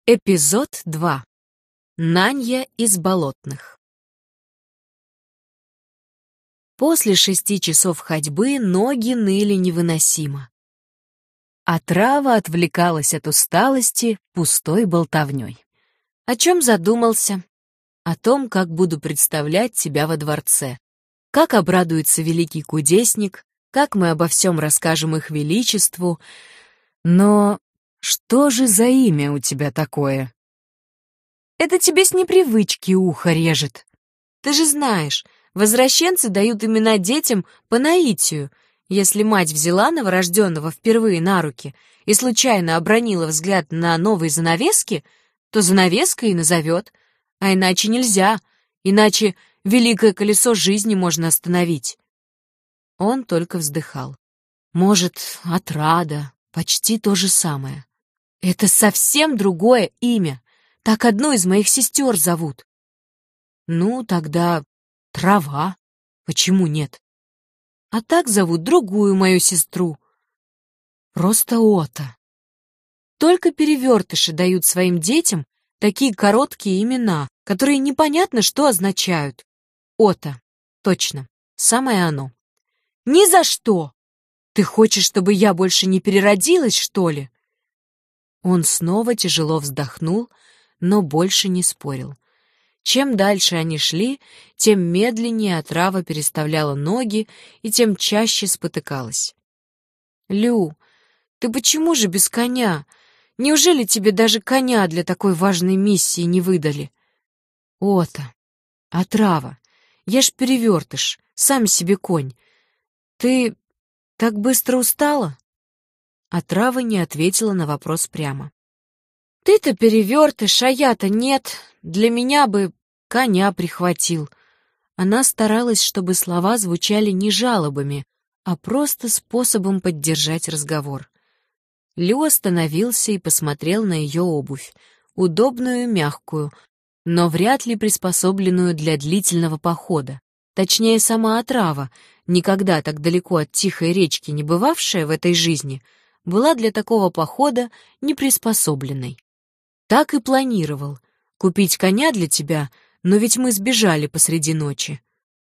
Эпизод 2. Нанья из болотных. После 6 часов ходьбы ноги ныли невыносимо. А трава отвлекалась от усталости пустой болтовней. О чем задумался? О том, как буду представлять тебя во дворце. Как обрадуется великий кудесник, как мы обо всем расскажем их величеству. Но что же за имя у тебя такое? Это тебе с непривычки ухо режет. Ты же знаешь, возвращенцы дают имена детям по наитию. Если мать взяла новорожденного впервые на руки и случайно обронила взгляд на новые занавески, то занавеска и назовет. А иначе нельзя, иначе великое колесо жизни можно остановить. Он только вздыхал. Может, отрада, почти то же самое. Это совсем другое имя. Так одну из моих сестер зовут. Ну, тогда Трава. Почему нет? А так зовут другую мою сестру. Просто Ота. Только перевертыши дают своим детям такие короткие имена, которые непонятно, что означают. Ота. Точно. Самое оно. Ни за что! Ты хочешь, чтобы я больше не переродилась, что ли? Он снова тяжело вздохнул, но больше не спорил. Чем дальше они шли, тем медленнее отрава переставляла ноги и тем чаще спотыкалась. «Лю, ты почему же без коня? Неужели тебе даже коня для такой важной миссии не выдали?» «Ота, отрава, я ж перевертыш, сам себе конь. Ты так быстро устала?» Отрава не ответила на вопрос прямо. «Ты-то перевертыш, а я-то нет. Для меня бы коня прихватил». Она старалась, чтобы слова звучали не жалобами, а просто способом поддержать разговор. Лю остановился и посмотрел на ее обувь, удобную и мягкую, но вряд ли приспособленную для длительного похода. Точнее, сама отрава, никогда так далеко от тихой речки не бывавшая в этой жизни, была для такого похода не приспособленной. Так и планировал. Купить коня для тебя, но ведь мы сбежали посреди ночи.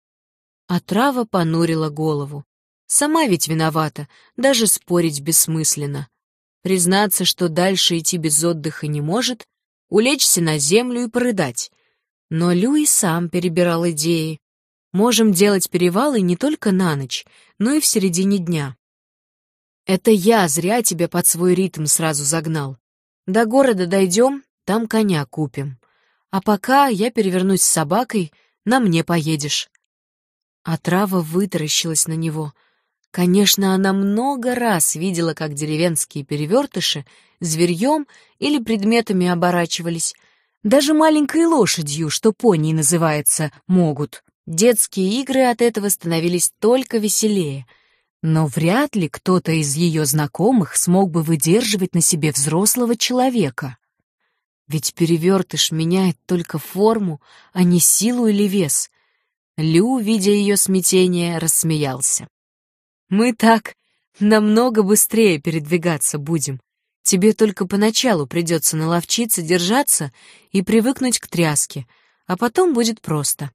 Отрава понурила голову. Сама ведь виновата, даже спорить бессмысленно. Признаться, что дальше идти без отдыха не может, улечься на землю и порыдать. Но Лю и сам перебирал идеи. Можем делать перевалы не только на ночь, но и в середине дня. Это я зря тебя под свой ритм сразу загнал. До города дойдем, там коня купим. А пока я перевернусь с собакой, на мне поедешь». Отрава вытаращилась на него. Конечно, она много раз видела, как деревенские перевертыши зверьем или предметами оборачивались. Даже маленькой лошадью, что пони называется, могут. Детские игры от этого становились только веселее. Но вряд ли кто-то из ее знакомых смог бы выдерживать на себе взрослого человека. Ведь перевертыш меняет только форму, а не силу или вес. Лю, видя ее смятение, рассмеялся. «Мы так намного быстрее передвигаться будем. Тебе только поначалу придется наловчиться держаться и привыкнуть к тряске, а потом будет просто».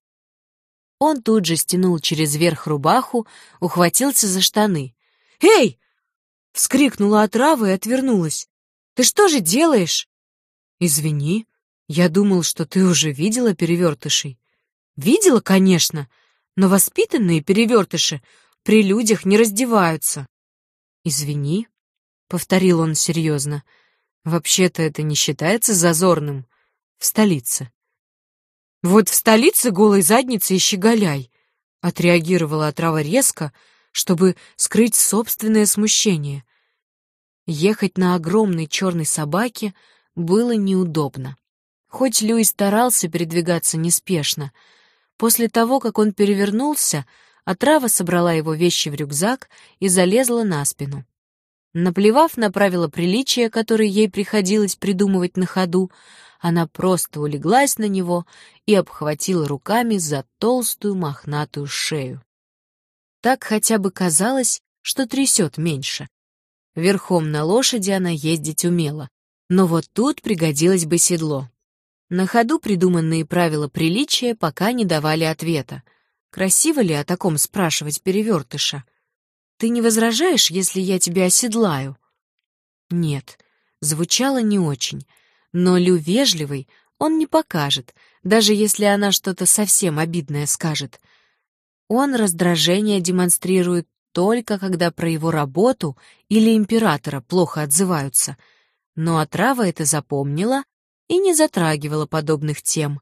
Он тут же стянул через верх рубаху, ухватился за штаны. «Эй!» — вскрикнула отрава и отвернулась. «Ты что же делаешь?» «Извини, я думал, что ты уже видела перевертышей». «Видела, конечно, но воспитанные перевертыши при людях не раздеваются». «Извини», — повторил он серьезно, — «вообще-то это не считается зазорным в столице». «Вот в столице голой задницей и щеголяй», — отреагировала отрава резко, чтобы скрыть собственное смущение. Ехать на огромной черной собаке было неудобно. Хоть Лю старался передвигаться неспешно. После того, как он перевернулся, отрава собрала его вещи в рюкзак и залезла на спину. Наплевав на правила приличия, которые ей приходилось придумывать на ходу, она просто улеглась на него и обхватила руками за толстую мохнатую шею. Так хотя бы казалось, что трясет меньше. Верхом на лошади она ездить умела, Но вот тут пригодилось бы седло. На ходу придуманные правила приличия пока не давали ответа. Красиво ли о таком спрашивать перевертыша? «Ты не возражаешь, если я тебя оседлаю?» Нет, звучало не очень, но Лю вежливый он не покажет, даже если она что-то совсем обидное скажет. Он раздражение демонстрирует только когда про его работу или императора плохо отзываются. Но отрава это запомнила и не затрагивала подобных тем.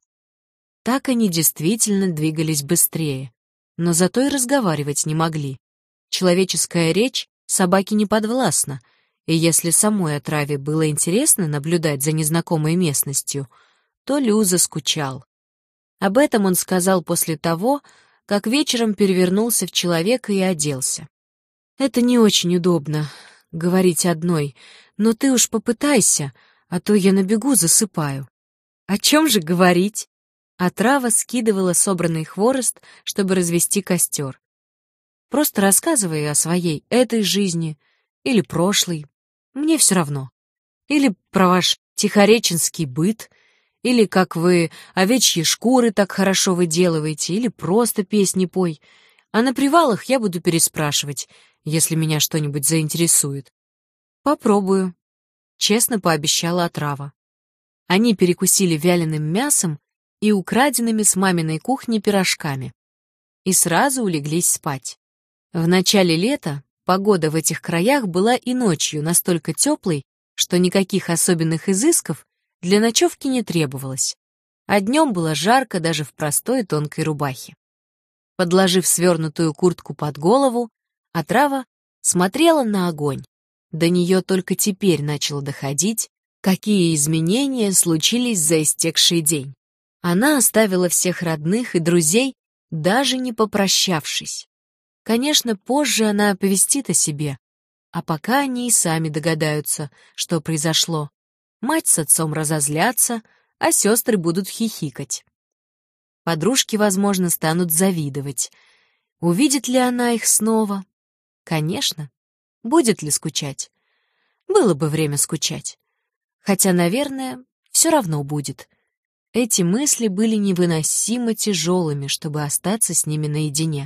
Так они действительно двигались быстрее, но зато и разговаривать не могли. Человеческая речь собаке не подвластна, и если самой отраве было интересно наблюдать за незнакомой местностью, то Лю заскучал. Об этом он сказал после того, как вечером перевернулся в человека и оделся. «Это не очень удобно, говорить одной, но ты уж попытайся, а то я на бегу засыпаю». «О чем же говорить?» Отрава скидывала собранный хворост, чтобы развести костер. «Просто рассказывай о своей этой жизни или прошлой. Мне все равно. Или про ваш тихореченский быт, или как вы овечьи шкуры так хорошо выделываете, или просто песни пой. А на привалах я буду переспрашивать, если меня что-нибудь заинтересует». «Попробую», — честно пообещала отрава. Они перекусили вяленым мясом и украденными с маминой кухни пирожками. И сразу улеглись спать. В начале лета погода в этих краях была и ночью настолько теплой, что никаких особенных изысков для ночевки не требовалось. А днем было жарко даже в простой тонкой рубахе. Подложив свернутую куртку под голову, отрава смотрела на огонь. До нее только теперь начало доходить, какие изменения случились за истекший день. Она оставила всех родных и друзей, даже не попрощавшись. Конечно, позже она оповестит о себе, а пока они и сами догадаются, что произошло. Мать с отцом разозлятся, а сестры будут хихикать. Подружки, возможно, станут завидовать. Увидит ли она их снова? Конечно. Будет ли скучать? Было бы время скучать. Хотя, наверное, все равно будет. Эти мысли были невыносимо тяжелыми, чтобы остаться с ними наедине.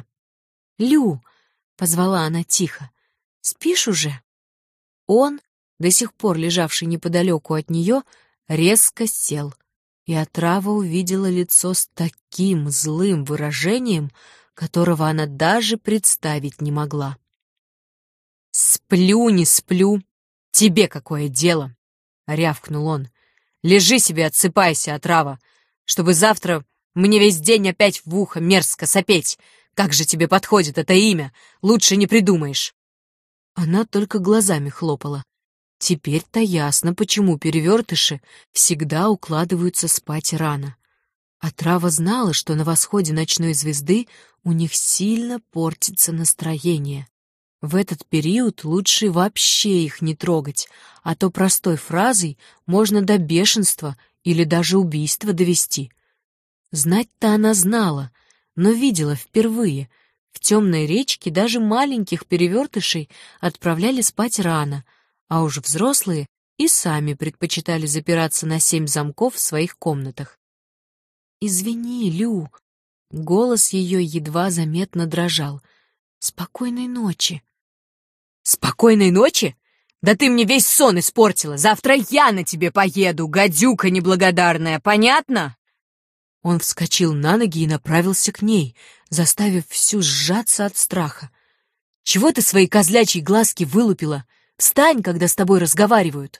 «Лю!» — позвала она тихо. «Спишь уже?» Он, до сих пор лежавший неподалеку от нее, резко сел, и отрава увидела лицо с таким злым выражением, которого она даже представить не могла. «Сплю, не сплю. Тебе какое дело?» — рявкнул он. «Лежи себе, отсыпайся, отрава, чтобы завтра мне весь день опять в ухо мерзко сопеть. Как же тебе подходит это имя? Лучше не придумаешь». Она только глазами хлопала. Теперь-то ясно, почему перевертыши всегда укладываются спать рано. Отрава знала, что на восходе ночной звезды у них сильно портится настроение. В этот период лучше вообще их не трогать, а то простой фразой можно до бешенства или даже убийства довести. Знать-то она знала, но видела впервые. В темной речке даже маленьких перевертышей отправляли спать рано, а уж взрослые и сами предпочитали запираться на 7 замков в своих комнатах. «Извини, Лю», — голос ее едва заметно дрожал. «Спокойной ночи». «Спокойной ночи? Да ты мне весь сон испортила! Завтра я на тебе поеду, гадюка неблагодарная, понятно?» Он вскочил на ноги и направился к ней, заставив всю сжаться от страха. «Чего ты свои козлячьи глазки вылупила? Встань, когда с тобой разговаривают!»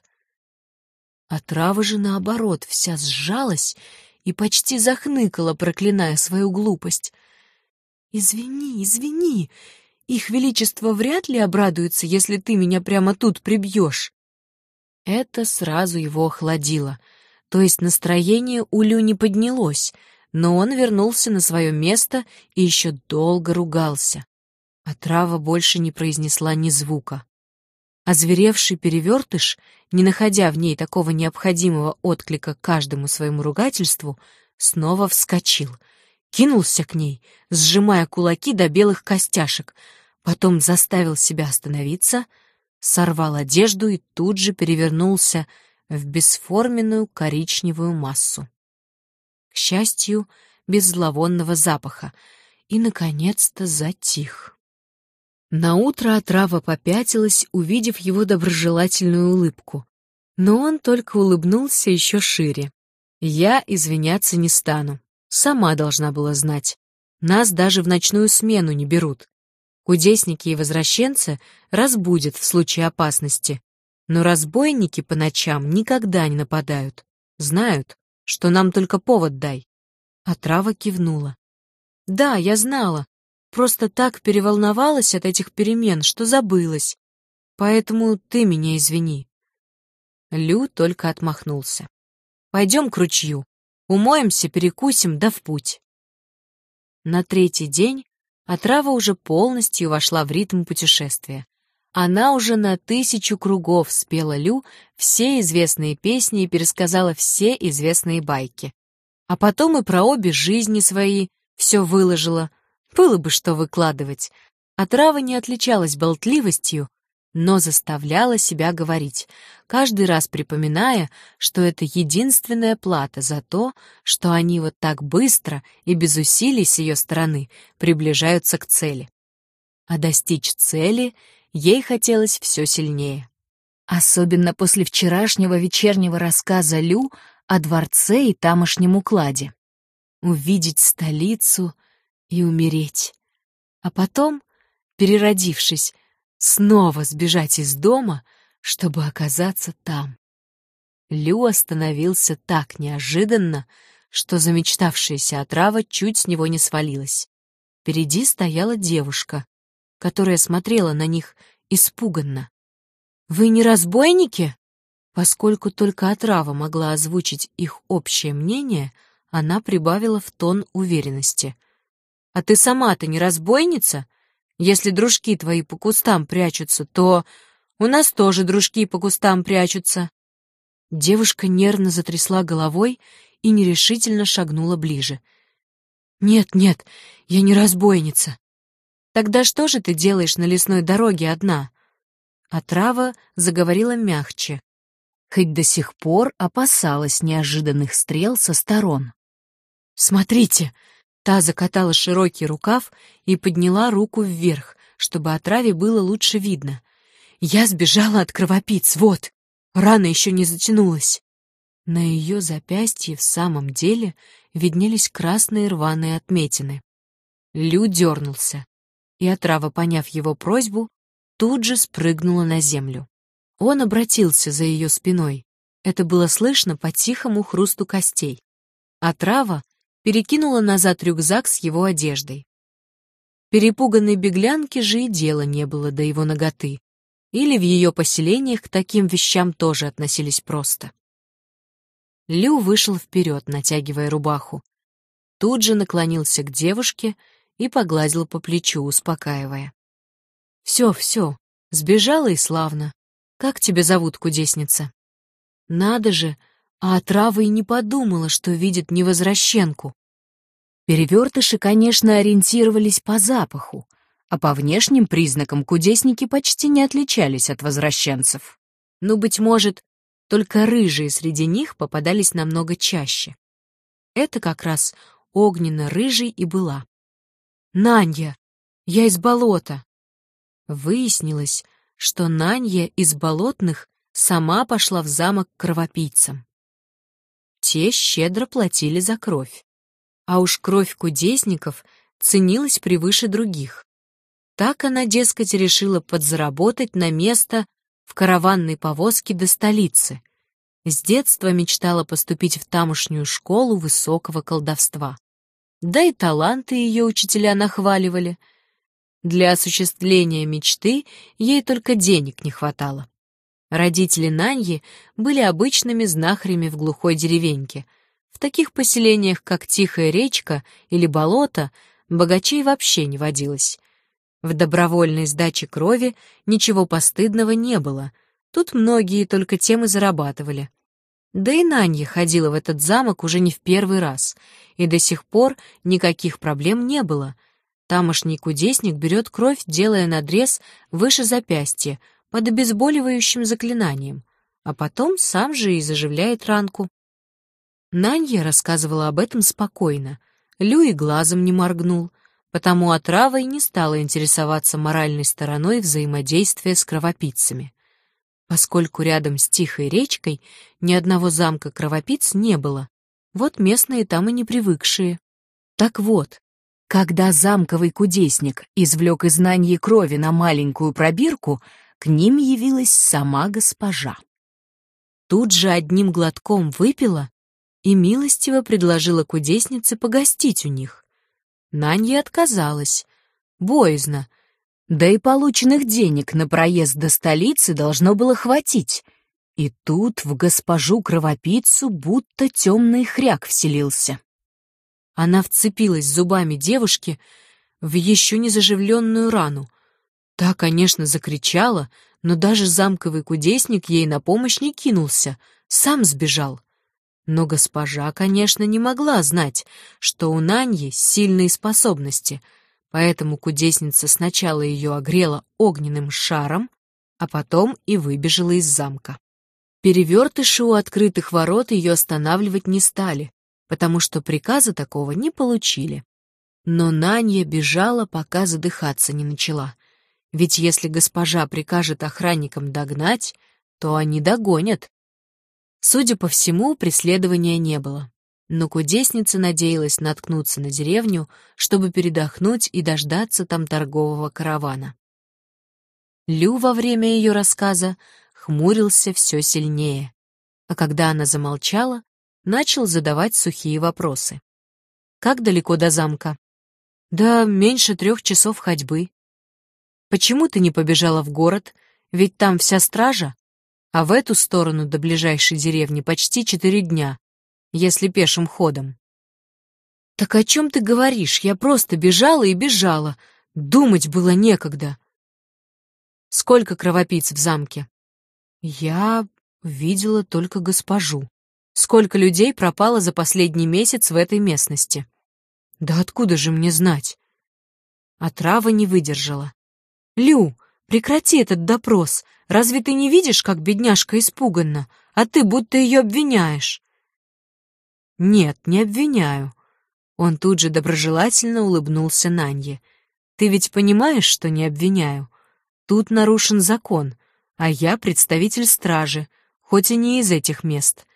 Отрава же, наоборот, вся сжалась и почти захныкала, проклиная свою глупость. «Извини, извини! Их величество вряд ли обрадуется, если ты меня прямо тут прибьешь». Это сразу его охладило. То есть настроение у Лю не поднялось, но он вернулся на свое место и еще долго ругался. Отрава больше не произнесла ни звука. Озверевший перевертыш, не находя в ней такого необходимого отклика каждому своему ругательству, снова вскочил, кинулся к ней, сжимая кулаки до белых костяшек, потом заставил себя остановиться, сорвал одежду и тут же перевернулся в бесформенную коричневую массу. К счастью, без зловонного запаха, и, наконец-то, затих. Наутро отрава попятилась, увидев его доброжелательную улыбку, но он только улыбнулся еще шире. «Я извиняться не стану. Сама должна была знать. Нас даже в ночную смену не берут. Кудесники и возвращенцы разбудят в случае опасности, но разбойники по ночам никогда не нападают. Знают, что нам только повод дай». Отрава кивнула. «Да, я знала. Просто так переволновалась от этих перемен, что забылась. Поэтому ты меня извини». Лю только отмахнулся. «Пойдем к ручью. Умоемся, перекусим, да в путь». На третий день отрава уже полностью вошла в ритм путешествия. Она уже на 1000 кругов спела Лю все известные песни и пересказала все известные байки. А потом и про обе жизни свои все выложила. Было бы что выкладывать. Отрава не отличалась болтливостью, но заставляла себя говорить, каждый раз припоминая, что это единственная плата за то, что они вот так быстро и без усилий с ее стороны приближаются к цели. А достичь цели ей хотелось все сильнее. Особенно после вчерашнего вечернего рассказа Лю о дворце и тамошнем укладе. Увидеть столицу и умереть. А потом, переродившись, снова сбежать из дома, чтобы оказаться там. Лю остановился так неожиданно, что замечтавшаяся отрава чуть с него не свалилась. Впереди стояла девушка, которая смотрела на них испуганно. «Вы не разбойники?» Поскольку только отрава могла озвучить их общее мнение, она прибавила в тон уверенности. «А ты сама-то не разбойница? Если дружки твои по кустам прячутся, то у нас тоже дружки по кустам прячутся». Девушка нервно затрясла головой и нерешительно шагнула ближе. «Нет, нет, я не разбойница». «Тогда что же ты делаешь на лесной дороге одна?» Отрава заговорила мягче, хоть до сих пор опасалась неожиданных стрел со сторон. «Смотрите!» Та закатала широкий рукав и подняла руку вверх, чтобы отраве было лучше видно. «Я сбежала от кровопийц, вот! Рана еще не затянулась!» На ее запястье в самом деле виднелись красные рваные отметины. Лю дернулся, и отрава, поняв его просьбу, тут же спрыгнула на землю. Он обратился за ее спиной. Это было слышно по тихому хрусту костей. Отрава перекинула назад рюкзак с его одеждой. Перепуганной беглянке же и дела не было до его наготы. Или в ее поселениях к таким вещам тоже относились просто. Лю вышел вперед, натягивая рубаху. Тут же наклонился к девушке и погладил по плечу, успокаивая. «Все, все, сбежала и славно. Как тебя зовут, кудесница?» Надо же, а отрава и не подумала, что видит невозвращенку. Перевертыши, конечно, ориентировались по запаху, а по внешним признакам кудесники почти не отличались от возвращенцев. Ну, быть может, только рыжие среди них попадались намного чаще. Это как раз огненно-рыжий и была. «Нанья, я из болота!» Выяснилось, что Нанья из болотных сама пошла в замок к кровопийцам. Те щедро платили за кровь. А уж кровь кудесников ценилась превыше других. Так она, дескать, решила подзаработать на место в караванной повозке до столицы. С детства мечтала поступить в тамошнюю школу высокого колдовства. Да и таланты ее учителя нахваливали. Для осуществления мечты ей только денег не хватало. Родители Наньи были обычными знахарями в глухой деревеньке. В таких поселениях, как Тихая речка или болото, богачей вообще не водилось. В добровольной сдаче крови ничего постыдного не было. Тут многие только тем и зарабатывали. Да и Нанья ходила в этот замок уже не в первый раз, и до сих пор никаких проблем не было. Тамошний кудесник берет кровь, делая надрез выше запястья, под обезболивающим заклинанием. а потом сам же и заживляет ранку. Нанья рассказывала об этом спокойно. Лю и глазом не моргнул, потому отрава и не стала интересоваться моральной стороной взаимодействия с кровопийцами. Поскольку рядом с тихой речкой ни одного замка кровопийц не было, вот местные там и не привыкшие. Так вот, когда замковый кудесник извлек из Наньи крови на маленькую пробирку, к ним явилась сама госпожа. Тут же одним глотком выпила и милостиво предложила кудеснице погостить у них. Нанья отказалась. Боязно. Да и полученных денег на проезд до столицы должно было хватить. И тут в госпожу кровопийцу будто темный хряк вселился. Она вцепилась зубами девушки в еще не заживленную рану. Та, конечно, закричала, но даже замковый кудесник ей на помощь не кинулся, сам сбежал. Но госпожа, конечно, не могла знать, что у Наньи сильные способности, поэтому кудесница сначала ее огрела огненным шаром, а потом и выбежала из замка. Перевертыши у открытых ворот ее останавливать не стали, потому что приказа такого не получили. Но Нанья бежала, пока задыхаться не начала. Ведь если госпожа прикажет охранникам догнать, то они догонят. Судя по всему, преследования не было. Но кудесница надеялась наткнуться на деревню, чтобы передохнуть и дождаться там торгового каравана. Лю во время ее рассказа хмурился все сильнее, а когда она замолчала, начал задавать сухие вопросы. «Как далеко до замка?» «Да меньше 3 часов ходьбы». «Почему ты не побежала в город? Ведь там вся стража, а в эту сторону до ближайшей деревни почти 4 дня, если пешим ходом». «Так о чем ты говоришь? Я просто бежала и бежала. Думать было некогда». «Сколько кровопийц в замке?» «Я видела только госпожу». «Сколько людей пропало за последний месяц в этой местности?» «Да откуда же мне знать?» Отрава не выдержала. «Лю, прекрати этот допрос. Разве ты не видишь, как бедняжка испуганна, а ты будто ее обвиняешь?» «Нет, не обвиняю». Он тут же доброжелательно улыбнулся Нанье. «Ты ведь понимаешь, что не обвиняю? Тут нарушен закон, а я представитель стражи, хоть и не из этих мест».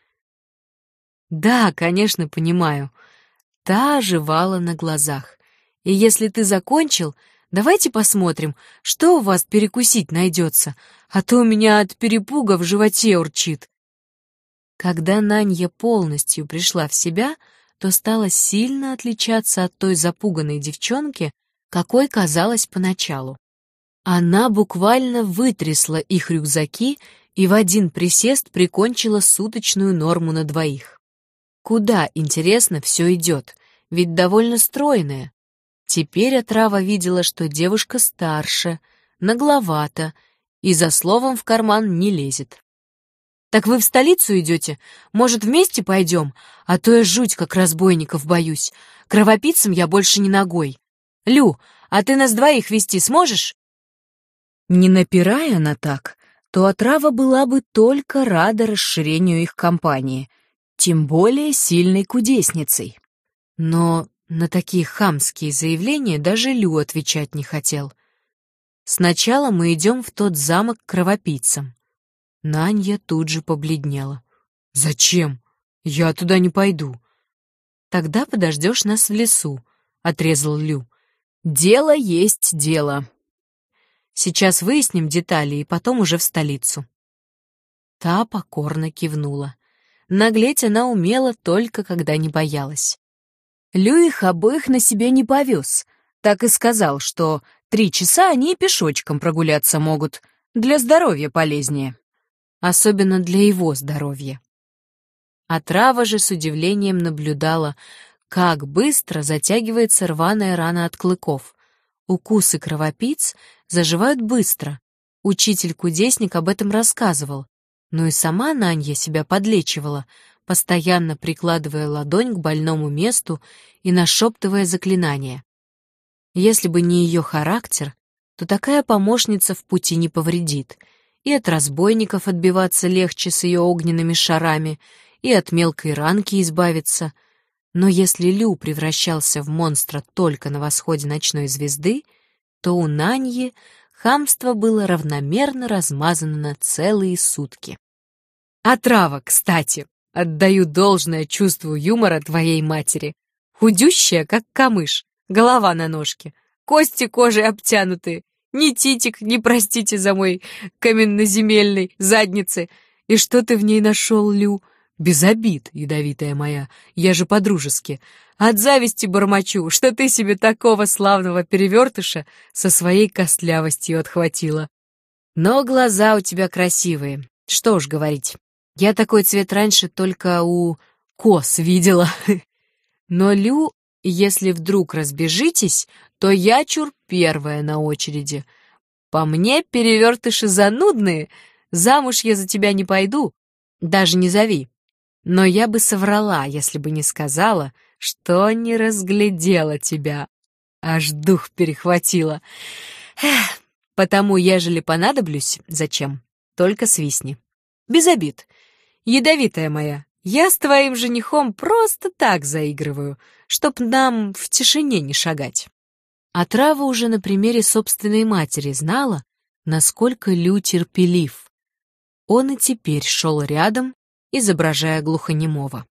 «Да, конечно, понимаю». Та оживала на глазах. «И если ты закончил, давайте посмотрим, что у вас перекусить найдется, а то у меня от перепуга в животе урчит». Когда Нанья полностью пришла в себя, то стала сильно отличаться от той запуганной девчонки, какой казалась поначалу. Она буквально вытрясла их рюкзаки и в один присест прикончила суточную норму на 2. Куда, интересно, все идет, ведь довольно стройная. Теперь отрава видела, что девушка старше, нагловата и за словом в карман не лезет. «Так вы в столицу идете? Может, вместе пойдем? А то я жуть как разбойников боюсь. Кровопийцам я больше не ногой. Лю, а ты нас 2 вести сможешь?» Не напирая она так, то отрава была бы только рада расширению их компании, тем более сильной кудесницей. Но на такие хамские заявления даже Лю отвечать не хотел. «Сначала мы идем в тот замок к кровопийцам». Нанья тут же побледнела. «Зачем? Я туда не пойду». «Тогда подождешь нас в лесу», — отрезал Лю. «Дело есть дело. Сейчас выясним детали и потом уже в столицу». Та покорно кивнула. Наглеть она умела только когда не боялась. Лю их обоих на себе не повез. Так и сказал, что 3 часа они пешочком прогуляться могут. Для здоровья полезнее. Особенно для его здоровья. Отрава же с удивлением наблюдала, как быстро затягивается рваная рана от клыков. Укусы кровопийц заживают быстро. Учитель-кудесник об этом рассказывал. Но и сама Нанья себя подлечивала, постоянно прикладывая ладонь к больному месту и нашептывая заклинания. Если бы не ее характер, то такая помощница в пути не повредит, и от разбойников отбиваться легче с ее огненными шарами, и от мелкой ранки избавиться. Но если Лю превращался в монстра только на восходе ночной звезды, то у Наньи хамство было равномерно размазано на целые сутки. Отрава, кстати, отдаю должное чувству юмора твоей матери. Худющая, как камыш, голова на ножке, кости кожей обтянутые, ни титик, ни простите за мой каменноземельной задницы. И что ты в ней нашел, Лю? Без обид, ядовитая моя, я же по-дружески. От зависти бормочу, что ты себе такого славного перевертыша со своей костлявостью отхватила. Но глаза у тебя красивые, что уж говорить. Я такой цвет раньше только у коз видела. Но, Лю, если вдруг разбежитесь, то я чур первая на очереди. По мне, перевертыши занудные, замуж я за тебя не пойду, даже не зови. Но я бы соврала, если бы не сказала, что не разглядела тебя. Аж дух перехватило. Эх, потому, ежели понадоблюсь, зачем, только свистни. Без обид. Ядовитая моя, я с твоим женихом просто так заигрываю, чтоб нам в тишине не шагать. А Трава уже на примере собственной матери знала, насколько Лю терпелив. Он и теперь шел рядом, изображая глухонемого.